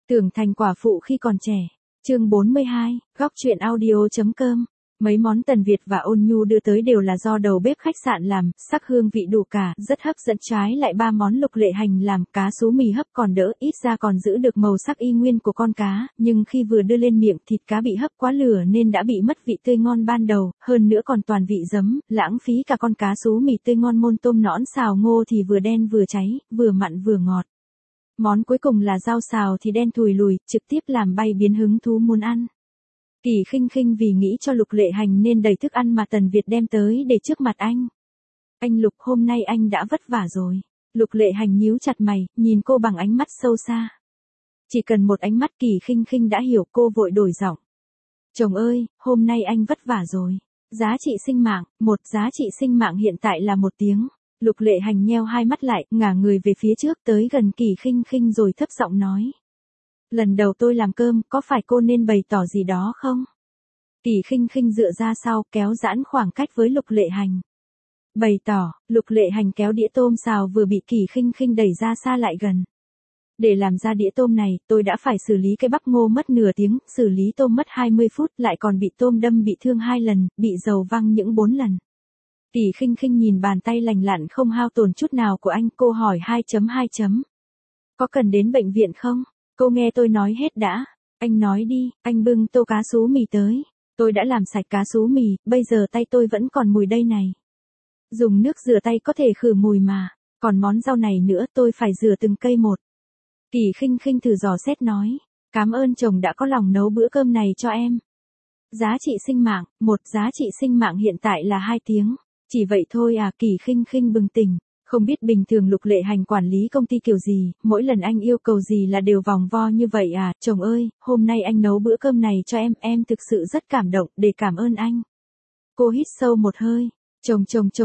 Tưởng thành quả phụ khi còn trẻ. Chương 42, góc truyện audio.com. Mấy món Tần Việt và Ôn Nhu đưa tới đều là do đầu bếp khách sạn làm, sắc hương vị đủ cả, rất hấp dẫn. Trái lại ba món Lục Lệ Hành làm, cá sú mì hấp còn đỡ, ít ra còn giữ được màu sắc y nguyên của con cá, nhưng khi vừa đưa lên miệng thịt cá bị hấp quá lửa nên đã bị mất vị tươi ngon ban đầu, hơn nữa còn toàn vị giấm, lãng phí cả con cá sú mì tươi ngon. Môn tôm nõn xào ngô thì vừa đen vừa cháy, vừa mặn vừa ngọt. Món cuối cùng là rau xào thì đen thùi lùi, trực tiếp làm bay biến hứng thú muốn ăn. Kỳ Khinh Khinh vì nghĩ cho Lục Lệ Hành nên đẩy thức ăn mà Tần Việt đem tới để trước mặt anh. Anh Lục, hôm nay anh đã vất vả rồi. Lục Lệ Hành nhíu chặt mày, nhìn cô bằng ánh mắt sâu xa. Chỉ cần một ánh mắt Kỳ Khinh Khinh đã hiểu, cô vội đổi giọng. Chồng ơi, hôm nay anh vất vả rồi. Giá trị sinh mạng, giá trị sinh mạng hiện tại là 1 tiếng. Lục Lệ Hành nheo hai mắt lại, ngả người về phía trước tới gần Kỳ Khinh Khinh rồi thấp giọng nói. Lần đầu tôi làm cơm, có phải cô nên bày tỏ gì đó không? Kỳ Khinh Khinh dựa ra sau, kéo giãn khoảng cách với Lục Lệ Hành. Bày tỏ, Lục Lệ Hành kéo đĩa tôm xào vừa bị Kỳ Khinh Khinh đẩy ra xa lại gần. Để làm ra đĩa tôm này, tôi đã phải xử lý cái bắp ngô mất nửa tiếng, xử lý tôm mất 20 phút, lại còn bị tôm đâm bị thương 2 lần, bị dầu văng những 4 lần. Kỳ Khinh Khinh nhìn bàn tay lành lặn không hao tổn chút nào của anh, cô hỏi 2.2. Có cần đến bệnh viện không? Cô nghe tôi nói hết đã. Anh nói đi. Anh bưng tô cá sú mì tới. Tôi đã làm sạch cá sú mì, bây giờ tay tôi vẫn còn mùi đây này. Dùng nước rửa tay có thể khử mùi mà. Còn món rau này nữa tôi phải rửa từng cây một. Kỳ Khinh Khinh thử dò xét nói. Cảm ơn chồng đã có lòng nấu bữa cơm này cho em. Giá trị sinh mạng, giá trị sinh mạng hiện tại là 2 tiếng. Chỉ vậy thôi à? Kỳ Khinh Khinh bừng tỉnh. Không biết bình thường Lục Lệ Hành quản lý công ty kiểu gì, mỗi lần anh yêu cầu gì là đều vòng vo như vậy à? Chồng ơi, hôm nay anh nấu bữa cơm này cho em thực sự rất cảm động, để cảm ơn anh. Cô hít sâu một hơi. Chồng.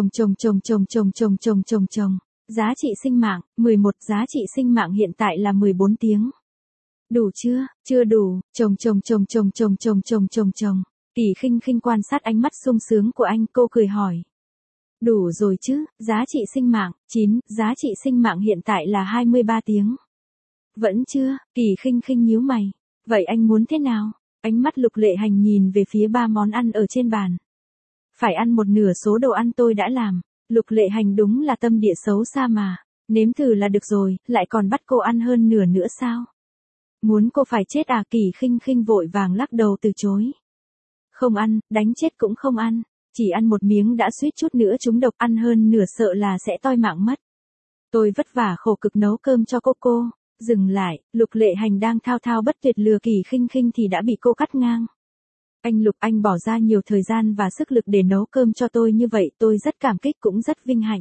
Giá trị sinh mạng, 11, giá trị sinh mạng hiện tại là 14 tiếng. Đủ chưa? Chưa đủ. Chồng. Kỳ Khinh Khinh quan sát ánh mắt sung sướng của anh, cô cười hỏi. Đủ rồi chứ, giá trị sinh mạng, 9, giá trị sinh mạng hiện tại là 23 tiếng. Vẫn chưa? Kỳ Khinh Khinh nhíu mày. Vậy anh muốn thế nào? Ánh mắt Lục Lệ Hành nhìn về phía 3 món ăn ở trên bàn. Phải ăn 1/2 số đồ ăn tôi đã làm. Lục Lệ Hành đúng là tâm địa xấu xa mà. Nếm thử là được rồi, lại còn bắt cô ăn hơn nửa nữa sao? Muốn cô phải chết à? Kỳ Khinh Khinh vội vàng lắc đầu từ chối. Không ăn, đánh chết cũng không ăn. Chỉ ăn 1 miếng đã suýt chút nữa trúng độc, ăn hơn nửa sợ là sẽ toi mạng mất. Tôi vất vả khổ cực nấu cơm cho cô. Dừng lại, Lục Lệ Hành đang thao thao bất tuyệt lừa Kỳ Khinh Khinh thì đã bị cô cắt ngang. Anh Lục, anh bỏ ra nhiều thời gian và sức lực để nấu cơm cho tôi như vậy, tôi rất cảm kích cũng rất vinh hạnh.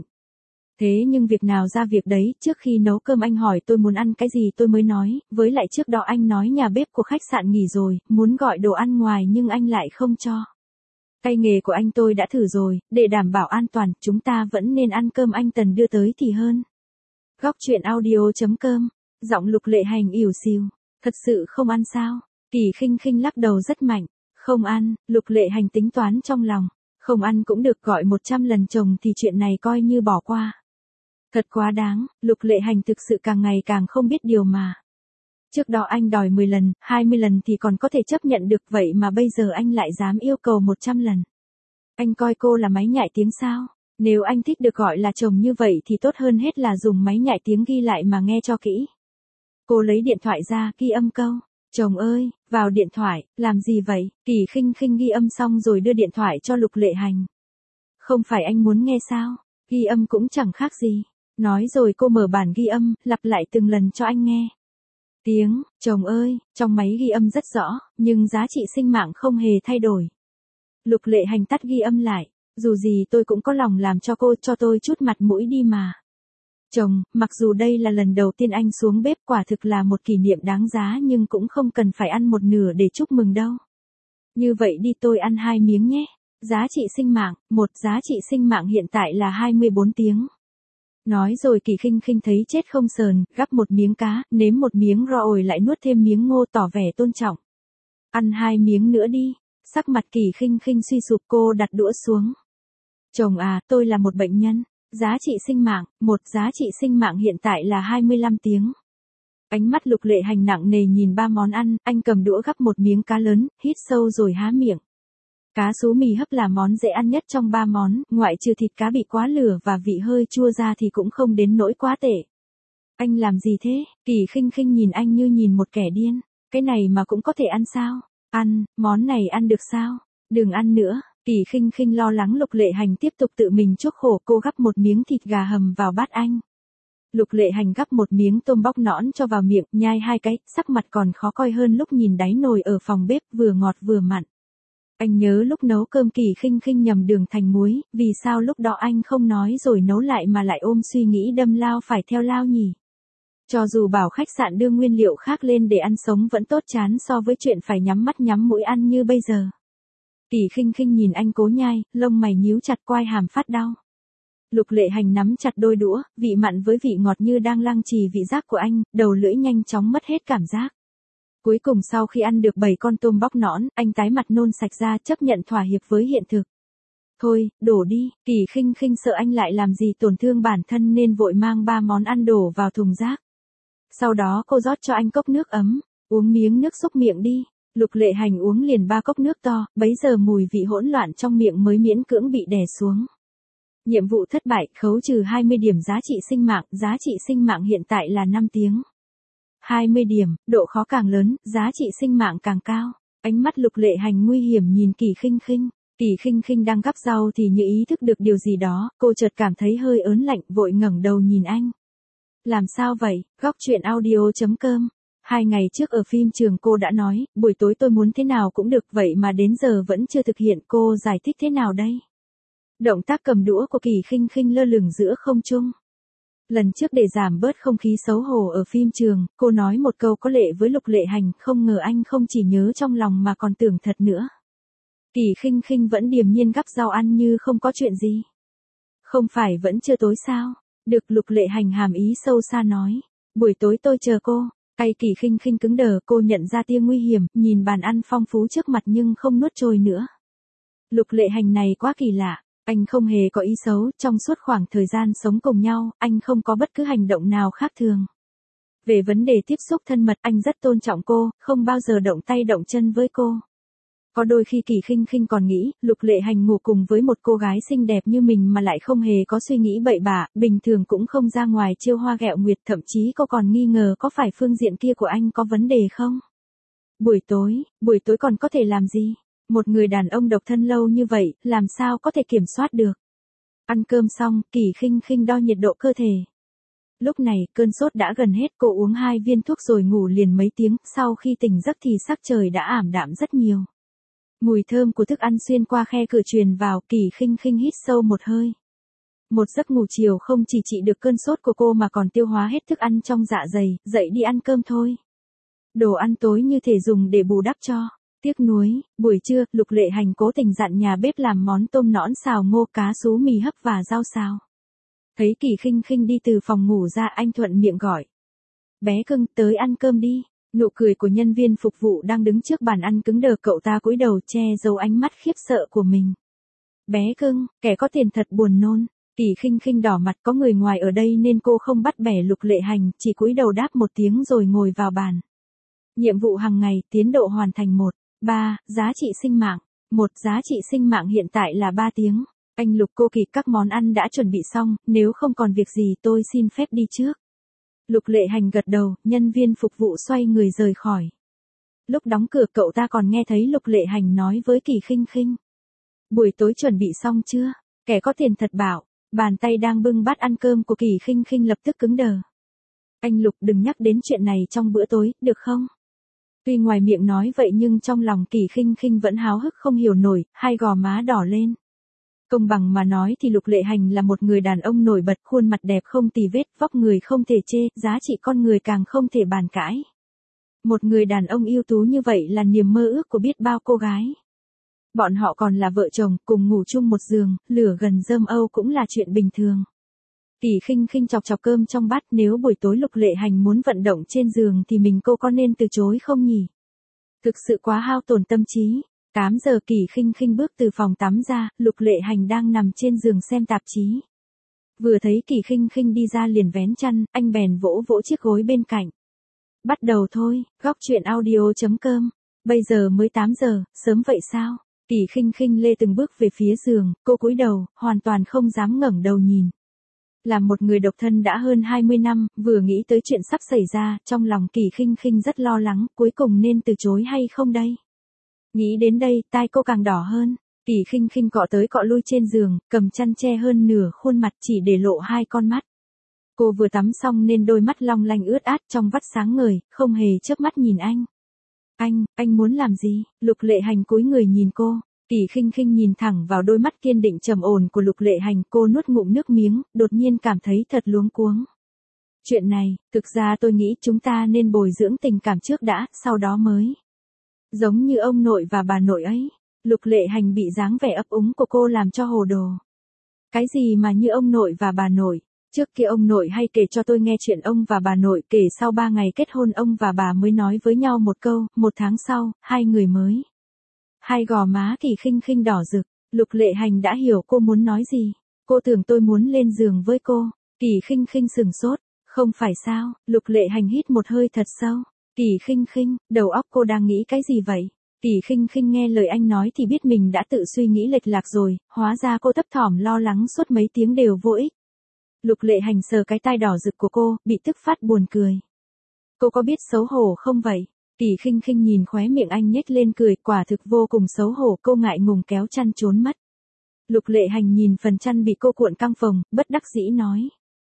Thế nhưng việc nào ra việc đấy, trước khi nấu cơm anh hỏi tôi muốn ăn cái gì tôi mới nói, với lại trước đó anh nói nhà bếp của khách sạn nghỉ rồi, muốn gọi đồ ăn ngoài nhưng anh lại không cho. Tay nghề của anh tôi đã thử rồi, để đảm bảo an toàn, chúng ta vẫn nên ăn cơm anh Tần đưa tới thì hơn. Góc truyện audio.com, giọng Lục Lệ Hành ỉu xìu, thật sự không ăn sao? Kỳ Khinh Khinh lắc đầu rất mạnh, không ăn. Lục Lệ Hành tính toán trong lòng, không ăn cũng được, gọi 100 lần chồng thì chuyện này coi như bỏ qua. Thật quá đáng, Lục Lệ Hành thực sự càng ngày càng không biết điều mà. Trước đó anh đòi 10 lần, 20 lần thì còn có thể chấp nhận được, vậy mà bây giờ anh lại dám yêu cầu 100 lần. Anh coi cô là máy nhại tiếng sao? Nếu anh thích được gọi là chồng như vậy thì tốt hơn hết là dùng máy nhại tiếng ghi lại mà nghe cho kỹ. Cô lấy điện thoại ra, ghi âm câu. Chồng ơi, vào điện thoại, làm gì vậy? Kỳ Khinh Khinh ghi âm xong rồi đưa điện thoại cho Lục Lệ Hành. Không phải anh muốn nghe sao? Ghi âm cũng chẳng khác gì. Nói rồi cô mở bản ghi âm, lặp lại từng lần cho anh nghe. Tiếng, chồng ơi, trong máy ghi âm rất rõ, nhưng giá trị sinh mạng không hề thay đổi. Lục Lệ Hành tắt ghi âm lại, dù gì tôi cũng có lòng làm cho cô, cho tôi chút mặt mũi đi mà. Chồng, mặc dù đây là lần đầu tiên anh xuống bếp, quả thực là một kỷ niệm đáng giá, nhưng cũng không cần phải ăn 1/2 để chúc mừng đâu. Như vậy đi, tôi ăn 2 miếng nhé. Giá trị sinh mạng, giá trị sinh mạng hiện tại là 24 tiếng. Nói rồi Kỳ Khinh Khinh thấy chết không sờn, gắp 1 miếng cá, nếm 1 miếng rau ổi lại nuốt thêm miếng ngô tỏ vẻ tôn trọng. Ăn 2 miếng nữa đi. Sắc mặt Kỳ Khinh Khinh suy sụp, cô đặt đũa xuống. Chồng à, tôi là một bệnh nhân. Giá trị sinh mạng, giá trị sinh mạng hiện tại là 25 tiếng. Ánh mắt Lục Lệ Hành nặng nề nhìn ba món ăn, anh cầm đũa gắp một miếng cá lớn, hít sâu rồi há miệng. Cá sú mì hấp là món dễ ăn nhất trong ba món, ngoại trừ thịt cá bị quá lửa và vị hơi chua ra thì cũng không đến nỗi quá tệ. Anh làm gì thế? Kỳ Khinh Khinh nhìn anh như nhìn một kẻ điên. Cái này mà cũng có thể ăn sao? Ăn, món này ăn được sao? Đừng ăn nữa. Kỳ Khinh Khinh lo lắng Lục Lệ Hành tiếp tục tự mình chuốc khổ, cô gắp một miếng thịt gà hầm vào bát anh. Lục Lệ Hành gắp một miếng tôm bóc nõn cho vào miệng, nhai hai cái, sắc mặt còn khó coi hơn lúc nhìn đáy nồi ở phòng bếp, vừa ngọt vừa mặn. Anh nhớ lúc nấu cơm Kỳ Khinh Khinh nhầm đường thành muối, vì sao lúc đó anh không nói rồi nấu lại mà lại ôm suy nghĩ đâm lao phải theo lao nhỉ? Cho dù bảo khách sạn đưa nguyên liệu khác lên để ăn sống vẫn tốt chán so với chuyện phải nhắm mắt nhắm mũi ăn như bây giờ. Kỳ Khinh Khinh nhìn anh cố nhai, lông mày nhíu chặt, quai hàm phát đau. Lục Lệ Hành nắm chặt đôi đũa, vị mặn với vị ngọt như đang lăng trì vị giác của anh, đầu lưỡi nhanh chóng mất hết cảm giác. Cuối cùng sau khi ăn được 7 con tôm bóc nõn, anh tái mặt nôn sạch ra, chấp nhận thỏa hiệp với hiện thực. Thôi, đổ đi. Kỳ Khinh Khinh sợ anh lại làm gì tổn thương bản thân nên vội mang 3 món ăn đổ vào thùng rác. Sau đó cô rót cho anh cốc nước ấm, uống miếng nước xúc miệng đi. Lục Lệ Hành uống liền 3 cốc nước to, bấy giờ mùi vị hỗn loạn trong miệng mới miễn cưỡng bị đè xuống. Nhiệm vụ thất bại, khấu trừ 20 điểm giá trị sinh mạng hiện tại là 5 tiếng. 20 điểm, độ khó càng lớn, giá trị sinh mạng càng cao. Ánh mắt Lục Lệ Hành nguy hiểm nhìn Kỳ Khinh Khinh. Kỳ Khinh Khinh đang gắp rau thì như ý thức được điều gì đó, cô chợt cảm thấy hơi ớn lạnh, vội ngẩng đầu nhìn anh. Làm sao vậy? Góc truyện audio.com. 2 ngày trước ở phim trường cô đã nói, buổi tối tôi muốn thế nào cũng được, vậy mà đến giờ vẫn chưa thực hiện, cô giải thích thế nào đây? Động tác cầm đũa của Kỳ Khinh Khinh lơ lửng giữa không trung. Lần trước để giảm bớt không khí xấu hổ ở phim trường, cô nói một câu có lệ với Lục Lệ Hành, không ngờ anh không chỉ nhớ trong lòng mà còn tưởng thật nữa. Kỳ Khinh Khinh vẫn điềm nhiên gắp rau ăn như không có chuyện gì. Không phải vẫn chưa tối sao? Được, Lục Lệ Hành hàm ý sâu xa nói. Buổi tối tôi chờ cô. Tay Kỳ Khinh Khinh cứng đờ, cô nhận ra tia nguy hiểm, nhìn bàn ăn phong phú trước mặt nhưng không nuốt trôi nữa. Lục Lệ Hành này quá kỳ lạ. Anh không hề có ý xấu, trong suốt khoảng thời gian sống cùng nhau, anh không có bất cứ hành động nào khác thường. Về vấn đề tiếp xúc thân mật, anh rất tôn trọng cô, không bao giờ động tay động chân với cô. Có đôi khi Kỳ Khinh Khinh còn nghĩ, Lục Lệ Hành ngủ cùng với một cô gái xinh đẹp như mình mà lại không hề có suy nghĩ bậy bạ, bình thường cũng không ra ngoài trêu hoa ghẹo nguyệt, thậm chí cô còn nghi ngờ có phải phương diện kia của anh có vấn đề không. Buổi tối còn có thể làm gì? Một người đàn ông độc thân lâu như vậy, làm sao có thể kiểm soát được? Ăn cơm xong, Kỳ Khinh Khinh đo nhiệt độ cơ thể. Lúc này, cơn sốt đã gần hết, cô uống 2 viên thuốc rồi ngủ liền mấy tiếng, sau khi tỉnh giấc thì sắc trời đã ảm đạm rất nhiều. Mùi thơm của thức ăn xuyên qua khe cửa truyền vào, Kỳ Khinh Khinh hít sâu một hơi. Một giấc ngủ chiều không chỉ trị được cơn sốt của cô mà còn tiêu hóa hết thức ăn trong dạ dày, dậy đi ăn cơm thôi. Đồ ăn tối như thể dùng để bù đắp cho. Tiếc nuối, buổi trưa, Lục Lệ Hành cố tình dặn nhà bếp làm món tôm nõn xào ngô, cá sú mì hấp và rau xào. Thấy Kỳ Khinh Khinh đi từ phòng ngủ ra, anh thuận miệng gọi. Bé cưng, tới ăn cơm đi. Nụ cười của nhân viên phục vụ đang đứng trước bàn ăn cứng đờ, cậu ta cúi đầu che giấu ánh mắt khiếp sợ của mình. Bé cưng, kẻ có tiền thật buồn nôn. Kỳ Khinh Khinh đỏ mặt, có người ngoài ở đây nên cô không bắt bẻ Lục Lệ Hành, chỉ cúi đầu đáp một tiếng rồi ngồi vào bàn. Nhiệm vụ hàng ngày, tiến độ hoàn thành 1.3, giá trị sinh mạng. 1, giá trị sinh mạng hiện tại là 3 tiếng. Anh Lục, cô Kỳ, các món ăn đã chuẩn bị xong, nếu không còn việc gì tôi xin phép đi trước. Lục Lệ Hành gật đầu, nhân viên phục vụ xoay người rời khỏi. Lúc đóng cửa cậu ta còn nghe thấy Lục Lệ Hành nói với Kỳ Khinh Khinh. Buổi tối chuẩn bị xong chưa? Kẻ có tiền thật bảo. Bàn tay đang bưng bát ăn cơm của Kỳ Khinh Khinh lập tức cứng đờ. Anh Lục, đừng nhắc đến chuyện này trong bữa tối, được không? Tuy ngoài miệng nói vậy nhưng trong lòng Kỳ Khinh Khinh vẫn háo hức không hiểu nổi, hai gò má đỏ lên. Công bằng mà nói thì Lục Lệ Hành là một người đàn ông nổi bật, khuôn mặt đẹp không tì vết, vóc người không thể chê, giá trị con người càng không thể bàn cãi. Một người đàn ông ưu tú như vậy là niềm mơ ước của biết bao cô gái. Bọn họ còn là vợ chồng, cùng ngủ chung một giường, lửa gần rơm âu cũng là chuyện bình thường. Kỳ Khinh Khinh chọc chọc cơm trong bát, nếu buổi tối Lục Lệ Hành muốn vận động trên giường thì cô có nên từ chối không nhỉ? Thực sự quá hao tổn tâm trí. 8 giờ Kỳ Khinh Khinh bước từ phòng tắm ra, Lục Lệ Hành đang nằm trên giường xem tạp chí. Vừa thấy Kỳ Khinh Khinh đi ra liền vén chăn, anh bèn vỗ vỗ chiếc gối bên cạnh. Bắt đầu thôi, góc chuyện audio.com. Bây giờ mới 8 giờ, sớm vậy sao? Kỳ Khinh Khinh lê từng bước về phía giường, cô cúi đầu, hoàn toàn không dám ngẩng đầu nhìn. Là một người độc thân đã hơn 20 năm, vừa nghĩ tới chuyện sắp xảy ra, trong lòng Kỳ Khinh Khinh rất lo lắng, cuối cùng nên từ chối hay không đây? Nghĩ đến đây, tai cô càng đỏ hơn. Kỳ Khinh Khinh cọ tới cọ lui trên giường, cầm chăn che hơn nửa khuôn mặt chỉ để lộ hai con mắt. Cô vừa tắm xong nên đôi mắt long lanh ướt át trong vắt sáng ngời, không hề chớp mắt nhìn anh. Anh muốn làm gì? Lục Lệ Hành cúi người nhìn cô. Kỳ Khinh Khinh nhìn thẳng vào đôi mắt kiên định trầm ổn của Lục Lệ Hành, cô nuốt ngụm nước miếng, đột nhiên cảm thấy thật luống cuống. Chuyện này, thực ra tôi nghĩ chúng ta nên bồi dưỡng tình cảm trước đã, sau đó mới. Giống như ông nội và bà nội ấy. Lục Lệ Hành bị dáng vẻ ấp úng của cô làm cho hồ đồ. Cái gì mà như ông nội và bà nội? Trước kia ông nội hay kể cho tôi nghe chuyện ông và bà nội kể sau 3 ngày kết hôn ông và bà mới nói với nhau một câu, 1 tháng sau, hai người mới. Hai gò má Kỳ Khinh Khinh đỏ rực, Lục Lệ Hành đã hiểu cô muốn nói gì. Cô tưởng tôi muốn lên giường với cô. Kỳ Khinh Khinh sừng sốt, không phải sao? Lục Lệ Hành hít một hơi thật sâu. Kỳ Khinh Khinh, đầu óc cô đang nghĩ cái gì vậy? Kỳ Khinh Khinh nghe lời anh nói thì biết mình đã tự suy nghĩ lệch lạc rồi, hóa ra cô thấp thỏm lo lắng suốt mấy tiếng đều vô ích. Lục Lệ Hành sờ cái tai đỏ rực của cô, bị tức phát buồn cười. Cô có biết xấu hổ không vậy? Kỳ Khinh Khinh nhìn khóe miệng anh nhếch lên cười, quả thực vô cùng xấu hổ, cô ngại ngùng kéo chăn trốn mất. Lục Lệ Hành nhìn phần chăn bị cô cuộn căng phồng, bất đắc dĩ nói.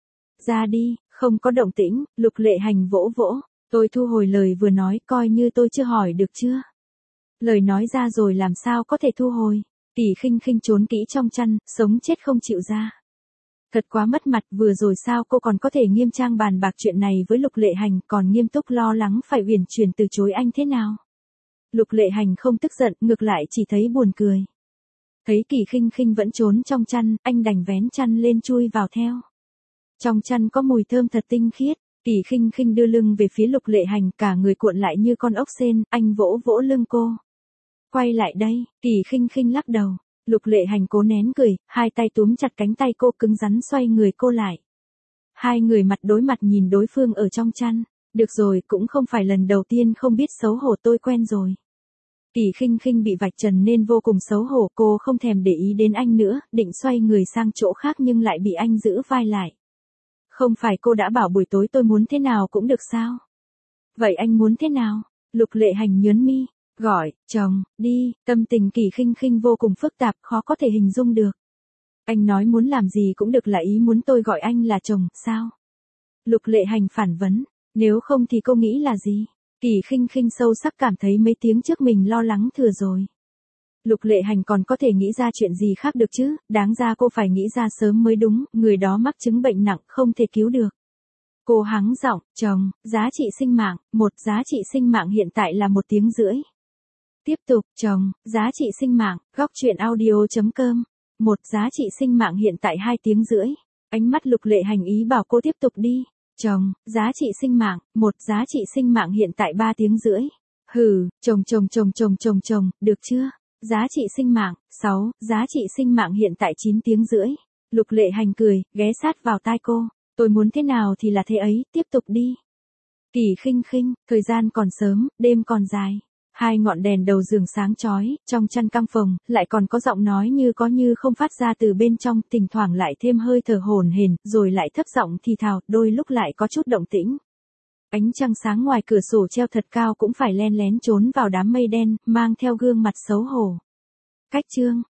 Ra đi, không có động tĩnh. Lục Lệ Hành vỗ vỗ, tôi thu hồi lời vừa nói, coi như tôi chưa hỏi được chưa? Lời nói ra rồi làm sao có thể thu hồi? Kỳ Khinh Khinh trốn kỹ trong chăn, sống chết không chịu ra. Thật quá mất mặt, vừa rồi sao cô còn có thể nghiêm trang bàn bạc chuyện này với Lục Lệ Hành, còn nghiêm túc lo lắng phải uyển chuyển từ chối anh thế nào? Lục Lệ Hành không tức giận, ngược lại chỉ thấy buồn cười. Thấy Kỳ Khinh Khinh vẫn trốn trong chăn, anh đành vén chăn lên chui vào theo. Trong chăn có mùi thơm thật tinh khiết. Kỳ Khinh Khinh đưa lưng về phía Lục Lệ Hành, cả người cuộn lại như con ốc sên, anh vỗ vỗ lưng cô. Quay lại đây. Kỳ Khinh Khinh lắc đầu. Lục Lệ Hành cố nén cười, hai tay túm chặt cánh tay cô, cứng rắn xoay người cô lại. Hai người mặt đối mặt nhìn đối phương ở trong chăn. Được rồi, cũng không phải lần đầu tiên không biết xấu hổ, tôi quen rồi. Kỳ Khinh Khinh bị vạch trần nên vô cùng xấu hổ, cô không thèm để ý đến anh nữa, định xoay người sang chỗ khác nhưng lại bị anh giữ vai lại. Không phải cô đã bảo buổi tối tôi muốn thế nào cũng được sao? Vậy anh muốn thế nào? Lục Lệ Hành nhớn mi. Gọi, chồng, đi. Tâm tình Kỳ Khinh Khinh vô cùng phức tạp, khó có thể hình dung được. Anh nói muốn làm gì cũng được là ý muốn tôi gọi anh là chồng, sao? Lục Lệ Hành phản vấn, nếu không thì cô nghĩ là gì? Kỳ Khinh Khinh sâu sắc cảm thấy mấy tiếng trước mình lo lắng thừa rồi. Lục Lệ Hành còn có thể nghĩ ra chuyện gì khác được chứ, đáng ra cô phải nghĩ ra sớm mới đúng, người đó mắc chứng bệnh nặng, không thể cứu được. Cô hắng giọng, chồng, giá trị sinh mạng, giá trị sinh mạng hiện tại là 1 tiếng rưỡi. Tiếp tục, chồng, giá trị sinh mạng, góc chuyện audio.com. Giá trị sinh mạng hiện tại 2 tiếng rưỡi. Ánh mắt Lục Lệ Hành ý bảo cô tiếp tục đi. Chồng, giá trị sinh mạng, giá trị sinh mạng hiện tại 3 tiếng rưỡi. Hừ, chồng, được chưa? Giá trị sinh mạng, 6, giá trị sinh mạng hiện tại 9 tiếng rưỡi. Lục Lệ Hành cười, ghé sát vào tai cô. Tôi muốn thế nào thì là thế ấy, tiếp tục đi. Kỳ Khinh Khinh, thời gian còn sớm, đêm còn dài. Hai ngọn đèn đầu giường sáng chói, trong chăn căng phồng, lại còn có giọng nói như có như không phát ra từ bên trong, thỉnh thoảng lại thêm hơi thở hổn hển, rồi lại thấp giọng thì thào, đôi lúc lại có chút động tĩnh. Ánh trăng sáng ngoài cửa sổ treo thật cao cũng phải len lén trốn vào đám mây đen, mang theo gương mặt xấu hổ. Cách chương